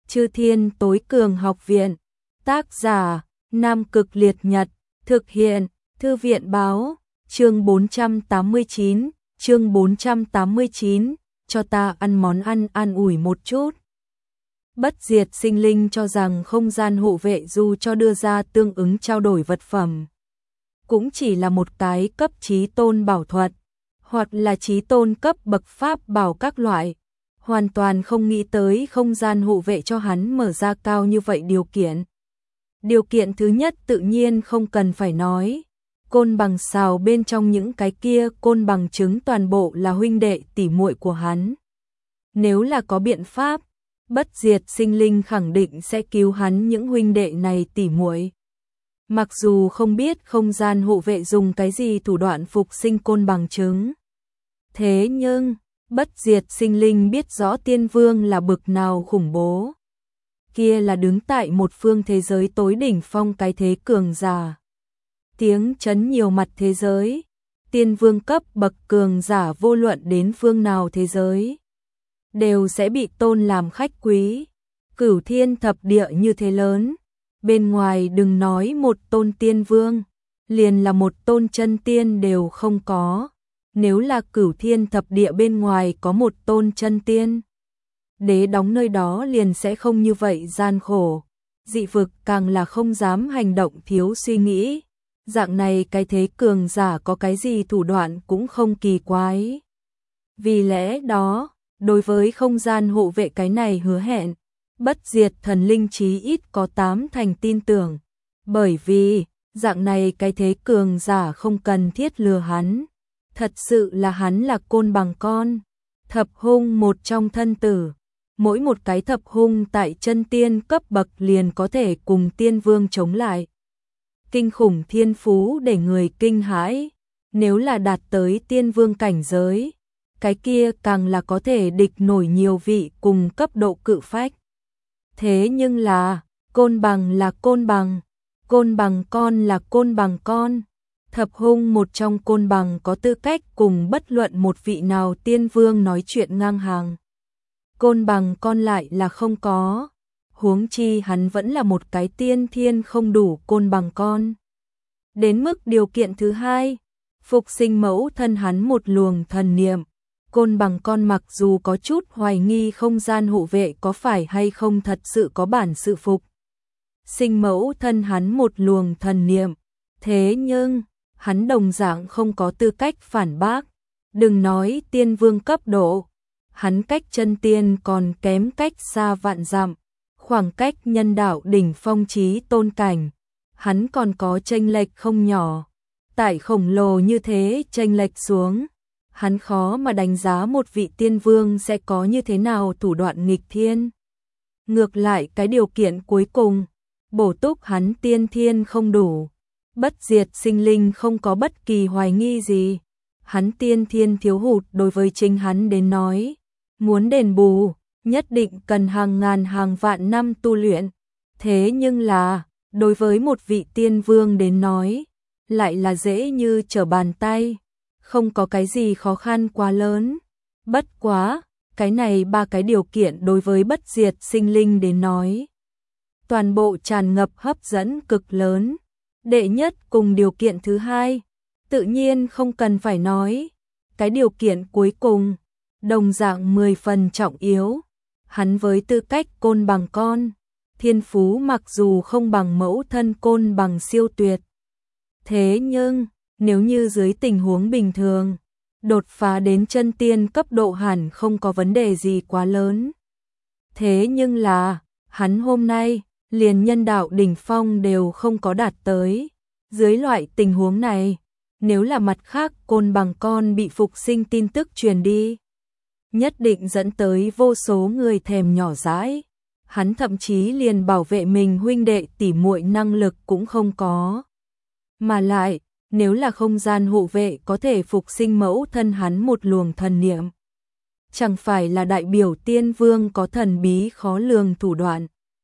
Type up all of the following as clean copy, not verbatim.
Chư Thiên Tối Cường Học Viện. Tác giả: Nam Cực Liệt Nhật. Thực hiện: Thư viện báo. Chương 489, chương 489, cho ta ăn món ăn an ủi một chút. Bất Diệt Sinh Linh cho rằng không gian hộ vệ dù cho đưa ra tương ứng trao đổi vật phẩm, cũng chỉ là một cái cấp chí tôn bảo thuật, hoặc là chí tôn cấp bậc pháp bảo các loại. Hoàn toàn không nghĩ tới không gian hộ vệ cho hắn mở ra cao như vậy điều kiện. Điều kiện thứ nhất tự nhiên không cần phải nói. Côn bằng xào bên trong những cái kia côn bằng trứng toàn bộ là huynh đệ tỷ muội của hắn. Nếu là có biện pháp, Bất Diệt Sinh Linh khẳng định sẽ cứu hắn những huynh đệ này tỷ muội. Mặc dù không biết không gian hộ vệ dùng cái gì thủ đoạn phục sinh côn bằng trứng. Thế nhưng, Bất Diệt Sinh Linh biết rõ Tiên Vương là bực nào khủng bố. Kia là đứng tại một phương thế giới tối đỉnh phong cái thế cường giả. Tiếng chấn nhiều mặt thế giới. Tiên Vương cấp bậc cường giả vô luận đến phương nào thế giới, đều sẽ bị tôn làm khách quý. Cửu Thiên Thập Địa như thế lớn. Bên ngoài đừng nói một tôn Tiên Vương, liền là một tôn chân tiên đều không có. Nếu là Cửu Thiên Thập Địa bên ngoài có một tôn chân tiên, đế đóng nơi đó liền sẽ không như vậy gian khổ. Dị vực càng là không dám hành động thiếu suy nghĩ. Dạng này cái thế cường giả có cái gì thủ đoạn cũng không kỳ quái. Vì lẽ đó, đối với không gian hộ vệ cái này hứa hẹn, Bất Diệt Thần Linh chí ít có 8 thành tin tưởng. Bởi vì, dạng này cái thế cường giả không cần thiết lừa hắn. Thật sự là hắn là côn bằng con. Thập hung một trong thân tử. Mỗi một cái thập hung tại chân tiên cấp bậc liền có thể cùng Tiên Vương chống lại. Kinh khủng thiên phú để người kinh hãi. Nếu là đạt tới Tiên Vương cảnh giới, cái kia càng là có thể địch nổi nhiều vị cùng cấp độ cự phách. Thế nhưng là, côn bằng là côn bằng con là côn bằng con. Thập hung một trong côn bằng có tư cách cùng bất luận một vị nào Tiên Vương nói chuyện ngang hàng. Côn bằng con lại là không có. Huống chi hắn vẫn là một cái tiên thiên không đủ côn bằng con. Đến mức điều kiện thứ hai, phục sinh mẫu thân hắn một luồng thần niệm. Côn bằng con mặc dù có chút hoài nghi không gian hộ vệ có phải hay không thật sự có bản sự phục sinh mẫu thân hắn một luồng thần niệm. Thế nhưng, hắn đồng dạng không có tư cách phản bác. Đừng nói Tiên Vương cấp độ, hắn cách chân tiên còn kém cách xa vạn dặm. Khoảng cách nhân đạo đỉnh phong chí tôn cảnh, hắn còn có chênh lệch không nhỏ. Tại khổng lồ như thế chênh lệch xuống, hắn khó mà đánh giá một vị Tiên Vương sẽ có như thế nào thủ đoạn nghịch thiên. Ngược lại cái điều kiện cuối cùng, bổ túc hắn tiên thiên không đủ. Bất Diệt Sinh Linh không có bất kỳ hoài nghi gì. Hắn tiên thiên thiếu hụt đối với chính hắn đến nói, muốn đền bù, nhất định cần hàng ngàn hàng vạn năm tu luyện. Thế nhưng là, đối với một vị Tiên Vương đến nói, lại là dễ như trở bàn tay. Không có cái gì khó khăn quá lớn. Bất quá, cái này ba cái điều kiện đối với Bất Diệt Sinh Linh đến nói, toàn bộ tràn ngập hấp dẫn cực lớn. Đệ nhất cùng điều kiện thứ hai, tự nhiên không cần phải nói. Cái điều kiện cuối cùng, đồng dạng 10 phần trọng yếu. Hắn với tư cách côn bằng con, thiên phú mặc dù không bằng mẫu thân côn bằng siêu tuyệt. Thế nhưng, nếu như dưới tình huống bình thường, đột phá đến chân tiên cấp độ hẳn không có vấn đề gì quá lớn. Thế nhưng là, hắn hôm nay, liền nhân đạo đỉnh phong đều không có đạt tới. Dưới loại tình huống này, nếu là mặt khác côn bằng con bị phục sinh tin tức truyền đi, nhất định dẫn tới vô số người thèm nhỏ dãi. Hắn thậm chí liền bảo vệ mình huynh đệ tỷ muội năng lực cũng không có. Mà lại, nếu là không gian hộ vệ có thể phục sinh mẫu thân hắn một luồng thần niệm, chẳng phải là đại biểu Tiên Vương có thần bí khó lường thủ đoạn.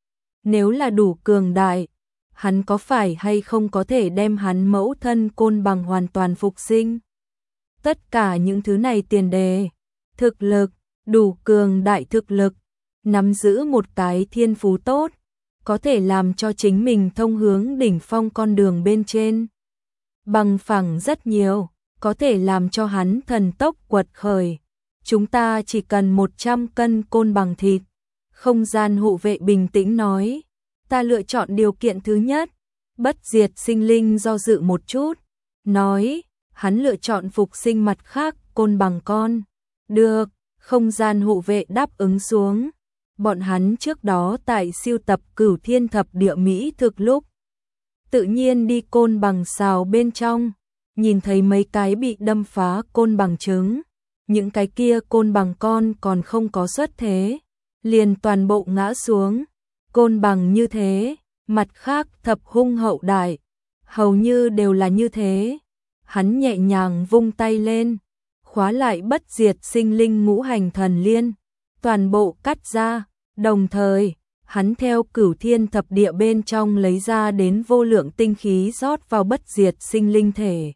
Nếu là đủ cường đại, hắn có phải hay không có thể đem hắn mẫu thân côn bằng hoàn toàn phục sinh? Tất cả những thứ này tiền đề, thực lực, đủ cường đại thực lực, nắm giữ một cái thiên phú tốt, có thể làm cho chính mình thông hướng đỉnh phong con đường bên trên. Bằng phẳng rất nhiều, có thể làm cho hắn thần tốc quật khởi. Chúng ta chỉ cần 100 cân côn bằng thịt. Không gian hộ vệ bình tĩnh nói, ta lựa chọn điều kiện thứ nhất. Bất diệt sinh linh do dự một chút, nói, hắn lựa chọn phục sinh mặt khác côn bằng con. Được, không gian hộ vệ đáp ứng xuống. Bọn hắn trước đó tại siêu tập Cửu Thiên Thập Địa Mỹ thực lúc, tự nhiên đi côn bằng xào bên trong, nhìn thấy mấy cái bị đâm phá côn bằng trứng. Những cái kia côn bằng con còn không có xuất thế, liền toàn bộ ngã xuống. Côn bằng như thế, mặt khác thập hung hậu đại, hầu như đều là như thế. Hắn nhẹ nhàng vung tay lên, khóa lại bất diệt sinh linh ngũ hành thần liên, toàn bộ cắt ra, đồng thời, hắn theo Cửu Thiên Thập Địa bên trong lấy ra đến vô lượng tinh khí rót vào bất diệt sinh linh thể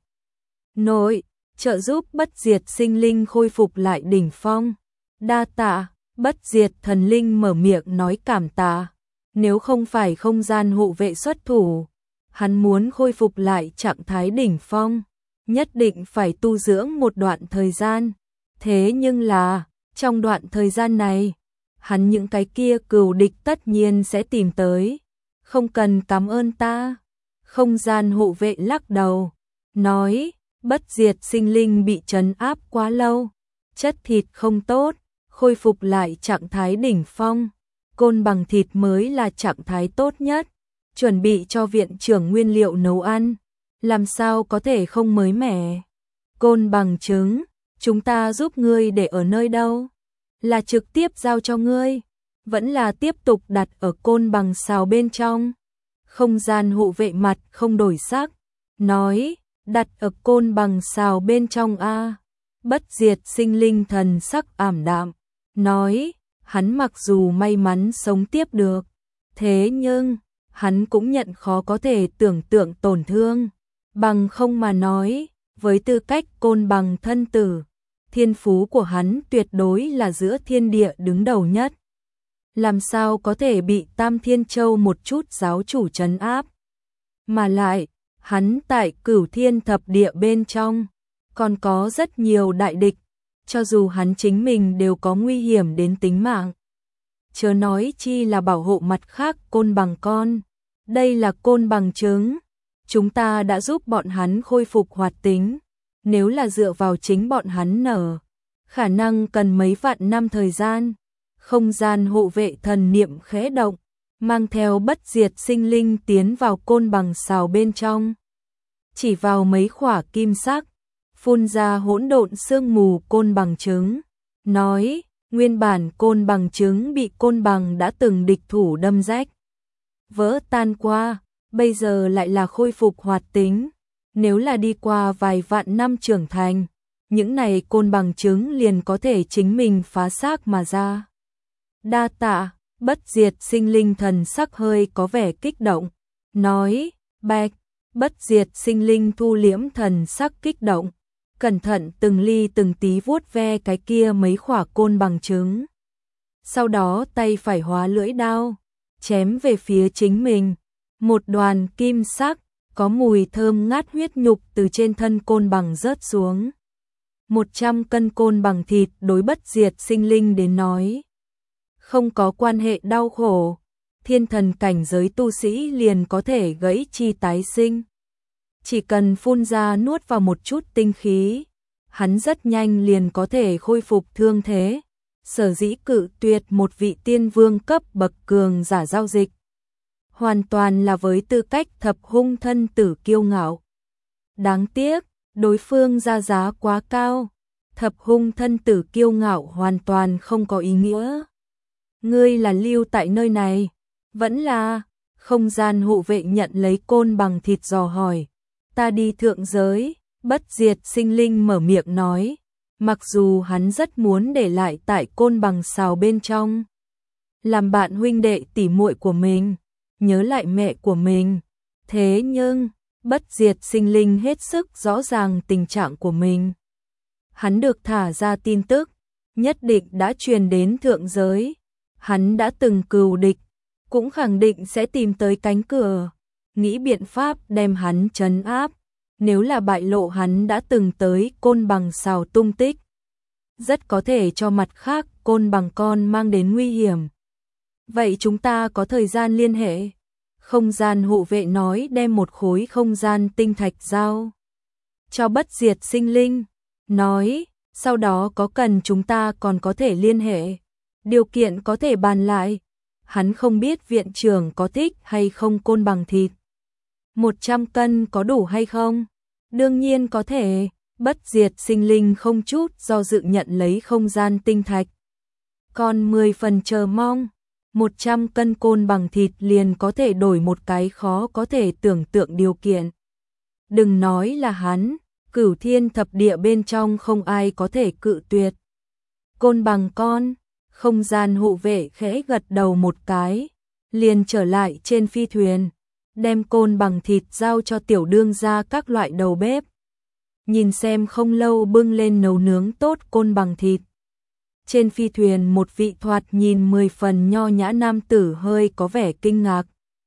nội, trợ giúp bất diệt sinh linh khôi phục lại đỉnh phong. Đa tạ, bất diệt thần linh mở miệng nói cảm tạ. Nếu không phải không gian hộ vệ xuất thủ, hắn muốn khôi phục lại trạng thái đỉnh phong, nhất định phải tu dưỡng một đoạn thời gian. Thế nhưng là, trong đoạn thời gian này, hắn những cái kia cừu địch tất nhiên sẽ tìm tới. Không cần cảm ơn ta. Không gian hộ vệ lắc đầu, nói, bất diệt sinh linh bị trấn áp quá lâu, chất thịt không tốt, khôi phục lại trạng thái đỉnh phong. Côn bằng thịt mới là trạng thái tốt nhất, chuẩn bị cho viện trưởng nguyên liệu nấu ăn, làm sao có thể không mới mẻ. Côn bằng trứng, chúng ta giúp ngươi để ở nơi đâu? Là trực tiếp giao cho ngươi, vẫn là tiếp tục đặt ở côn bằng xào bên trong? Không gian hộ vệ mặt không đổi sắc, nói, đặt ở côn bằng xào bên trong a. Bất diệt sinh linh thần sắc ảm đạm, nói, hắn mặc dù may mắn sống tiếp được, thế nhưng, hắn cũng nhận khó có thể tưởng tượng tổn thương. Bằng không mà nói, với tư cách côn bằng thân tử, thiên phú của hắn tuyệt đối là giữa thiên địa đứng đầu nhất. Làm sao có thể bị Tam Thiên Châu một chút giáo chủ trấn áp? Mà lại, hắn tại Cửu Thiên Thập Địa bên trong, còn có rất nhiều đại địch, cho dù hắn chính mình đều có nguy hiểm đến tính mạng. Chớ nói chi là bảo hộ mặt khác côn bằng con. Đây là côn bằng trứng, chúng ta đã giúp bọn hắn khôi phục hoạt tính. Nếu là dựa vào chính bọn hắn nở, khả năng cần mấy vạn năm thời gian. Không gian hộ vệ thần niệm khẽ động, mang theo bất diệt sinh linh tiến vào côn bằng xào bên trong. Chỉ vào mấy khỏa kim sắc, phun ra hỗn độn sương mù côn bằng trứng, nói, nguyên bản côn bằng trứng bị côn bằng đã từng địch thủ đâm rách, vỡ tan qua, bây giờ lại là khôi phục hoạt tính. Nếu là đi qua vài vạn năm trưởng thành, những này côn bằng trứng liền có thể chính mình phá xác mà ra. Đa tạ, bất diệt sinh linh thần sắc hơi có vẻ kích động, nói, bạch, bất diệt sinh linh thu liễm thần sắc kích động, cẩn thận từng ly từng tí vuốt ve cái kia mấy khỏa côn bằng trứng. Sau đó tay phải hóa lưỡi đao, chém về phía chính mình, một đoàn kim sắc, có mùi thơm ngát huyết nhục từ trên thân côn bằng rớt xuống. 100 cân côn bằng thịt đối bất diệt sinh linh đến nói, không có quan hệ đau khổ, thiên thần cảnh giới tu sĩ liền có thể gãy chi tái sinh. Chỉ cần phun ra nuốt vào một chút tinh khí, hắn rất nhanh liền có thể khôi phục thương thế. Sở dĩ cự tuyệt một vị tiên vương cấp bậc cường giả giao dịch, hoàn toàn là với tư cách thập hung thân tử kiêu ngạo. Đáng tiếc, đối phương ra giá quá cao, thập hung thân tử kiêu ngạo hoàn toàn không có ý nghĩa. Ngươi là lưu tại nơi này, vẫn là, không gian hộ vệ nhận lấy côn bằng thịt dò hỏi. Ta đi thượng giới, bất diệt sinh linh mở miệng nói, mặc dù hắn rất muốn để lại tại côn bằng xào bên trong, làm bạn huynh đệ tỉ muội của mình, nhớ lại mẹ của mình. Thế nhưng, bất diệt sinh linh hết sức rõ ràng tình trạng của mình. Hắn được thả ra tin tức, nhất định đã truyền đến thượng giới. hắn đã từng cừu địch, cũng khẳng định sẽ tìm tới cánh cửa, nghĩ biện pháp đem hắn trấn áp. Nếu là bại lộ hắn đã từng tới Côn Bằng Sào tung tích, rất có thể cho mặt khác Côn Bằng con mang đến nguy hiểm. Vậy chúng ta có thời gian liên hệ. Không gian hộ vệ nói đem một khối không gian tinh thạch giao cho Bất Diệt Sinh Linh, nói sau đó có cần chúng ta còn có thể liên hệ, điều kiện có thể bàn lại. Hắn không biết viện trưởng có thích hay không côn bằng thịt. 100 cân có đủ hay không? Đương nhiên có thể. Bất Diệt Sinh Linh không chút do dự nhận lấy không gian tinh thạch. Còn 10 phần chờ mong, 100 cân côn bằng thịt liền có thể đổi một cái khó có thể tưởng tượng điều kiện. Đừng nói là hắn, Cửu Thiên thập địa bên trong không ai có thể cự tuyệt. Côn bằng con, không gian hộ vệ khẽ gật đầu một cái, liền trở lại trên phi thuyền, đem côn bằng thịt giao cho tiểu đương gia các loại đầu bếp. Nhìn xem không lâu bưng lên nấu nướng tốt côn bằng thịt. Trên phi thuyền một vị thoạt nhìn 10 phần nho nhã nam tử hơi có vẻ kinh ngạc.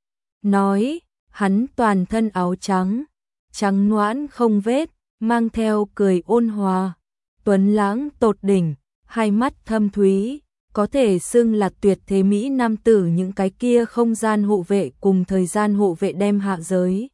Nói, hắn toàn thân áo trắng, trắng nõn không vết, mang theo cười ôn hòa, tuấn lãng tột đỉnh, hai mắt thâm thúy, có thể xưng là tuyệt thế mỹ nam tử những cái kia không gian hộ vệ cùng thời gian hộ vệ đem hạ giới.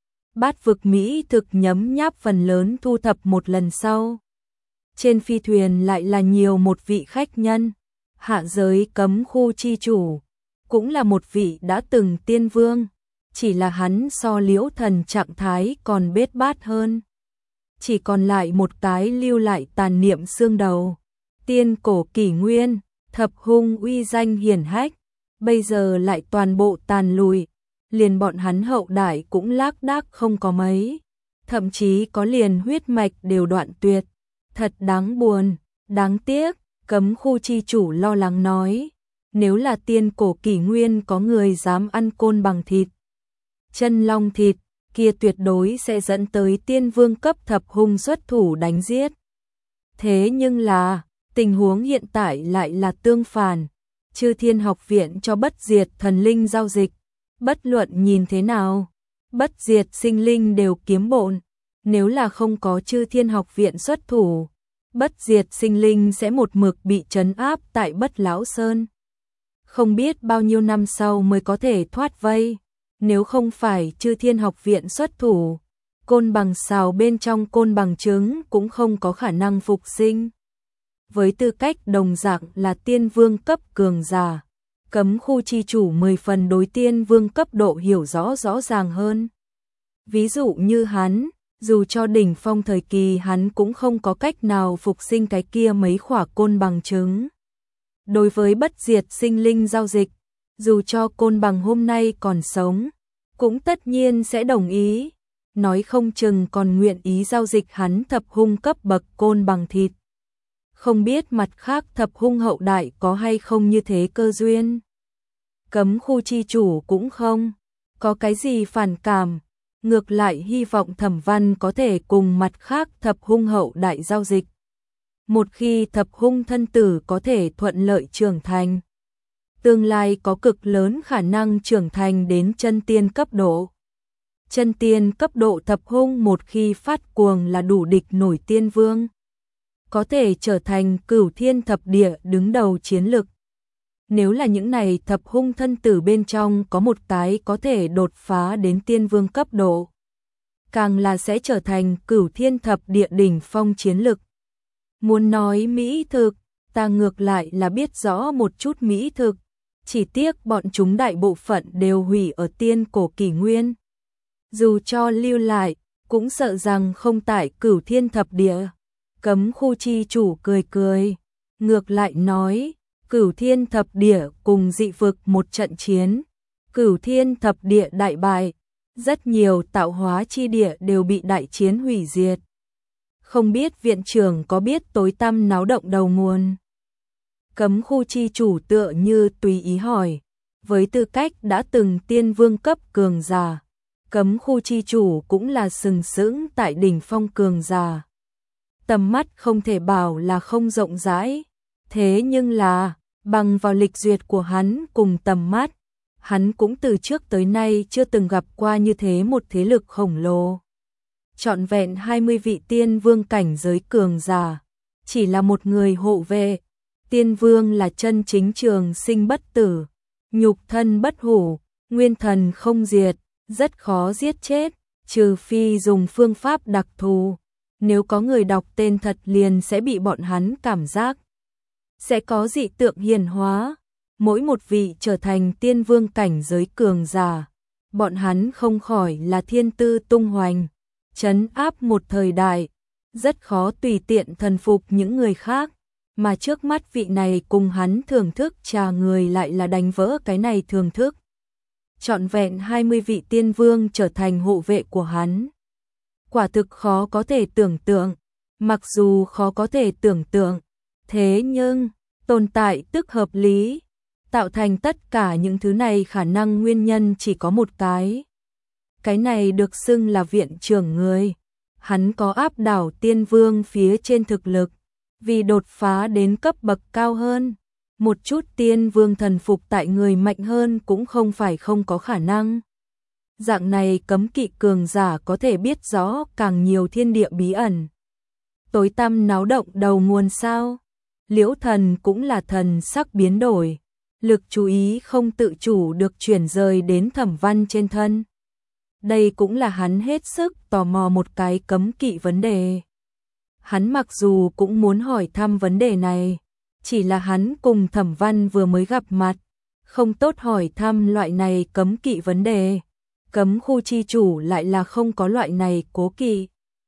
Bát vực Mỹ thực nhấm nháp phần lớn thu thập một lần sau. Trên phi thuyền lại là nhiều một vị khách nhân, hạ giới cấm khu chi chủ, cũng là một vị đã từng tiên vương, chỉ là hắn so Liễu Thần trạng thái còn bết bát hơn. Chỉ còn lại một cái lưu lại tàn niệm xương đầu. Tiên cổ kỷ nguyên, thập hung uy danh hiển hách, bây giờ lại toàn bộ tàn lùi, liền bọn hắn hậu đại cũng lác đác không có mấy, thậm chí có liền huyết mạch đều đoạn tuyệt. Thật đáng buồn, đáng tiếc, cấm khu chi chủ lo lắng nói, nếu là tiên cổ kỷ nguyên có người dám ăn côn bằng thịt, chân long thịt, kia tuyệt đối sẽ dẫn tới tiên vương cấp thập hung xuất thủ đánh giết. Thế nhưng là, tình huống hiện tại lại là tương phản, Chư Thiên Học Viện cho Bất Diệt Thần Linh giao dịch, bất luận nhìn thế nào, Bất Diệt Sinh Linh đều kiếm bộn. Nếu là không có Chư Thiên Học Viện xuất thủ, Bất Diệt Sinh Linh sẽ một mực bị trấn áp tại Bất Lão Sơn. Không biết bao nhiêu năm sau mới có thể thoát vây, nếu không phải Chư Thiên Học Viện xuất thủ, côn bằng sào bên trong côn bằng trứng cũng không có khả năng phục sinh. Với tư cách đồng dạng là tiên vương cấp cường giả, cấm khu chi chủ 10 phần đối tiên vương cấp độ hiểu rõ ràng hơn. Ví dụ như hắn, dù cho đỉnh phong thời kỳ hắn cũng không có cách nào phục sinh cái kia mấy khỏa côn bằng trứng. Đối với Bất Diệt Sinh Linh giao dịch, dù cho côn bằng hôm nay còn sống, cũng tất nhiên sẽ đồng ý, nói không chừng còn nguyện ý giao dịch hắn thập hung cấp bậc côn bằng thịt. Không biết mặt khác thập hung hậu đại có hay không như thế cơ duyên. Cấm khu chi chủ cũng không có cái gì phản cảm, ngược lại hy vọng Thẩm Văn có thể cùng mặt khác thập hung hậu đại giao dịch. Một khi thập hung thân tử có thể thuận lợi trưởng thành, tương lai có cực lớn khả năng trưởng thành đến chân tiên cấp độ. Chân tiên cấp độ thập hung một khi phát cuồng là đủ địch nổi tiên vương, có thể trở thành Cửu Thiên thập địa đứng đầu chiến lực. Nếu là những này thập hung thân tử bên trong có một cái có thể đột phá đến tiên vương cấp độ, càng là sẽ trở thành Cửu Thiên thập địa đỉnh phong chiến lực. Muốn nói mỹ thực, ta ngược lại là biết rõ một chút mỹ thực, chỉ tiếc bọn chúng đại bộ phận đều hủy ở tiên cổ kỷ nguyên. Dù cho lưu lại, cũng sợ rằng không tại Cửu Thiên thập địa. Cấm khu chi chủ cười cười, ngược lại nói, Cửu Thiên thập địa cùng dị vực một trận chiến, Cửu Thiên thập địa đại bại, rất nhiều tạo hóa chi địa đều bị đại chiến hủy diệt. Không biết viện trưởng có biết tối tăm náo động đầu nguồn? Cấm khu chi chủ tựa như tùy ý hỏi, với tư cách đã từng tiên vương cấp cường giả, cấm khu chi chủ cũng là sừng sững tại đỉnh phong cường giả. Tầm mắt không thể bảo là không rộng rãi, thế nhưng là Bằng vào lịch duyệt của hắn cùng tầm mắt, hắn cũng từ trước tới nay chưa từng gặp qua như thế một thế lực khổng lồ. Trọn vẹn 20 vị tiên vương cảnh giới cường giả, chỉ là một người hộ vệ. Tiên vương là chân chính trường sinh bất tử, nhục thân bất hủ, nguyên thần không diệt, rất khó giết chết, trừ phi dùng phương pháp đặc thù. Nếu có người đọc tên thật liền sẽ bị bọn hắn cảm giác sẽ có dị tượng hiển hóa. Mỗi một vị trở thành tiên vương cảnh giới cường giả, bọn hắn không khỏi là thiên tư tung hoành, trấn áp một thời đại, rất khó tùy tiện thần phục những người khác, mà trước mắt vị này cùng hắn thưởng thức trà người lại là đánh vỡ cái này thưởng thức. Trọn vẹn 20 vị tiên vương trở thành hộ vệ của hắn. Quả thực khó có thể tưởng tượng, mặc dù khó có thể tưởng tượng, thế nhưng tồn tại tức hợp lý, tạo thành tất cả những thứ này khả năng nguyên nhân chỉ có một cái. Cái này được xưng là viện trưởng người. Hắn có áp đảo tiên vương phía trên thực lực, vì đột phá đến cấp bậc cao hơn. Một chút tiên vương thần phục tại người mạnh hơn cũng không phải không có khả năng. Dạng này cấm kỵ cường giả có thể biết rõ càng nhiều thiên địa bí ẩn. Tối tăm náo động đầu nguồn sao? Liễu Thần cũng là thần sắc biến đổi, lực chú ý không tự chủ được chuyển rời đến Thẩm Văn trên thân. Đây cũng là hắn hết sức tò mò một cái cấm kỵ vấn đề. Hắn mặc dù cũng muốn hỏi thăm vấn đề này, chỉ là hắn cùng Thẩm Văn vừa mới gặp mặt, không tốt hỏi thăm loại này cấm kỵ vấn đề. Cấm khu chi chủ lại là không có loại này cố kỵ.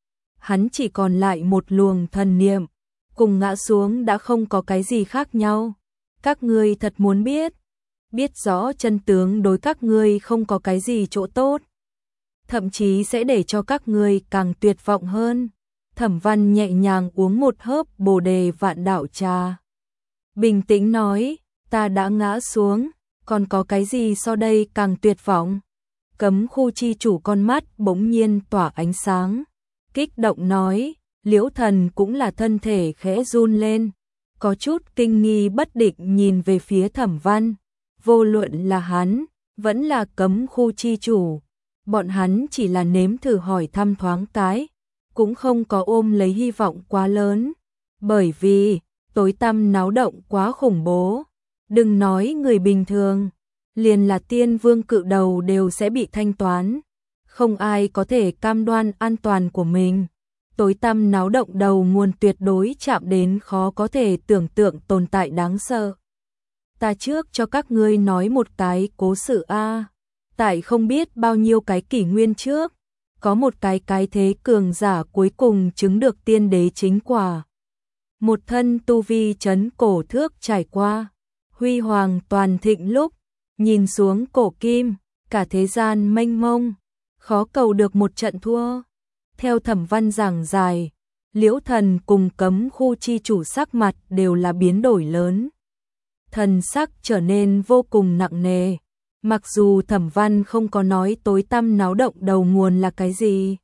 Hắn chỉ còn lại một luồng thần niệm, cùng ngã xuống đã không có cái gì khác nhau. Các ngươi thật muốn biết rõ chân tướng đối các ngươi không có cái gì chỗ tốt, thậm chí sẽ để cho các ngươi càng tuyệt vọng hơn. Thẩm Văn nhẹ nhàng uống một hớp Bồ đề vạn đạo trà, bình tĩnh nói, ta đã ngã xuống, còn có cái gì so đây càng tuyệt vọng? Cấm khu chi chủ con mắt bỗng nhiên tỏa ánh sáng, kích động nói. Liễu Thần cũng là thân thể khẽ run lên, có chút kinh nghi bất định nhìn về phía Thẩm Văn. Vô luận là hắn, vẫn là cấm khu chi chủ, bọn hắn chỉ là nếm thử hỏi thăm thoáng cái, cũng không có ôm lấy hy vọng quá lớn, bởi vì tối tăm náo động quá khủng bố. Đừng nói người bình thường, liền là tiên vương cự đầu đều sẽ bị thanh toán, không ai có thể cam đoan an toàn của mình. Tối tăm náo động đầu nguồn tuyệt đối chạm đến khó có thể tưởng tượng tồn tại đáng sợ. Ta trước cho các ngươi nói một cái cố sự a. Tại không biết bao nhiêu cái kỷ nguyên trước, có một cái thế cường giả cuối cùng chứng được tiên đế chính quả. Một thân tu vi trấn cổ thước trải qua, huy hoàng toàn thịnh lúc, nhìn xuống cổ kim, cả thế gian mênh mông, khó cầu được một trận thua. Theo Thẩm Văn giảng giải, Liễu Thần cùng cấm khu chi chủ sắc mặt đều là biến đổi lớn. Thần sắc trở nên vô cùng nặng nề, mặc dù Thẩm Văn không có nói tối tăm náo động đầu nguồn là cái gì.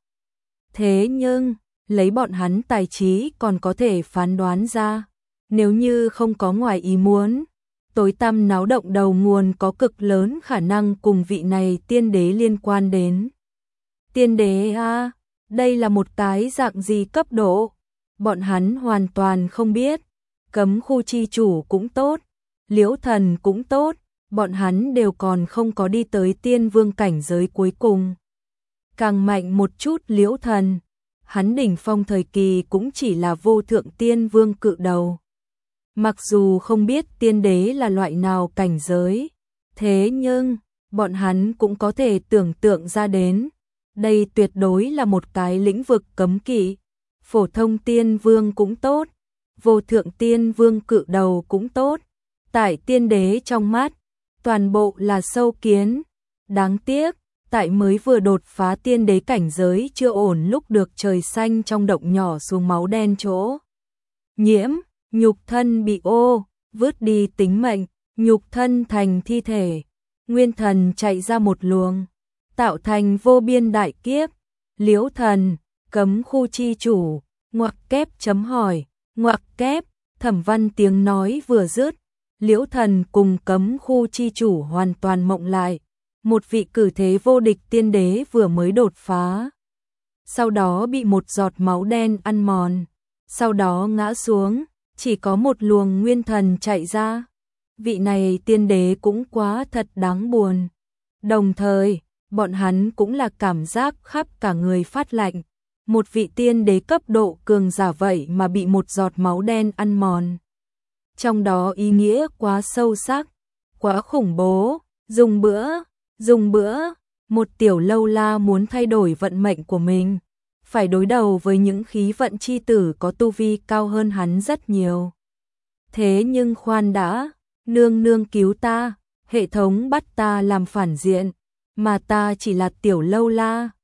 Thế nhưng, lấy bọn hắn tài trí còn có thể phán đoán ra, nếu như không có ngoài ý muốn, tối tăm náo động đầu nguồn có cực lớn khả năng cùng vị này tiên đế liên quan đến. Tiên đế a, đây là một cái dạng gì cấp độ? Bọn hắn hoàn toàn không biết. Cấm khu chi chủ cũng tốt, Liễu Thần cũng tốt, bọn hắn đều còn không có đi tới tiên vương cảnh giới cuối cùng. Càng mạnh một chút Liễu Thần, hắn đỉnh phong thời kỳ cũng chỉ là vô thượng tiên vương cự đầu. Mặc dù không biết tiên đế là loại nào cảnh giới, thế nhưng bọn hắn cũng có thể tưởng tượng ra đến. Đây tuyệt đối là một cái lĩnh vực cấm kỵ. Phổ thông tiên vương cũng tốt, vô thượng tiên vương cự đầu cũng tốt. Tại tiên đế trong mắt, toàn bộ là sâu kiến. Đáng tiếc, tại mới vừa đột phá tiên đế cảnh giới chưa ổn lúc được trời xanh trong động nhỏ xuống máu đen chỗ. Nhiễm, nhục thân bị vứt đi tính mệnh, nhục thân thành thi thể. Nguyên thần chạy ra một luồng, tạo thành vô biên đại kiếp. Liễu Thần, cấm khu chi chủ, ngoặc kép chấm hỏi, ngoặc kép. Thẩm Văn tiếng nói vừa dứt, Liễu Thần cùng cấm khu chi chủ hoàn toàn mộng lại, một vị cử thế vô địch tiên đế vừa mới đột phá, sau đó bị một giọt máu đen ăn mòn, sau đó ngã xuống, chỉ có một luồng nguyên thần chạy ra. Vị này tiên đế cũng quá thật đáng buồn. Đồng thời, bọn hắn cũng là cảm giác khắp cả người phát lạnh. Một vị tiên đế cấp độ cường giả vậy mà bị một giọt máu đen ăn mòn. Trong đó ý nghĩa quá sâu sắc, quá khủng bố. Dùng bữa, một tiểu lâu la muốn thay đổi vận mệnh của mình, phải đối đầu với những khí vận chi tử có tu vi cao hơn hắn rất nhiều. Thế nhưng khoan đã, nương nương cứu ta, hệ thống bắt ta làm phản diện, mà ta chỉ là tiểu lâu la,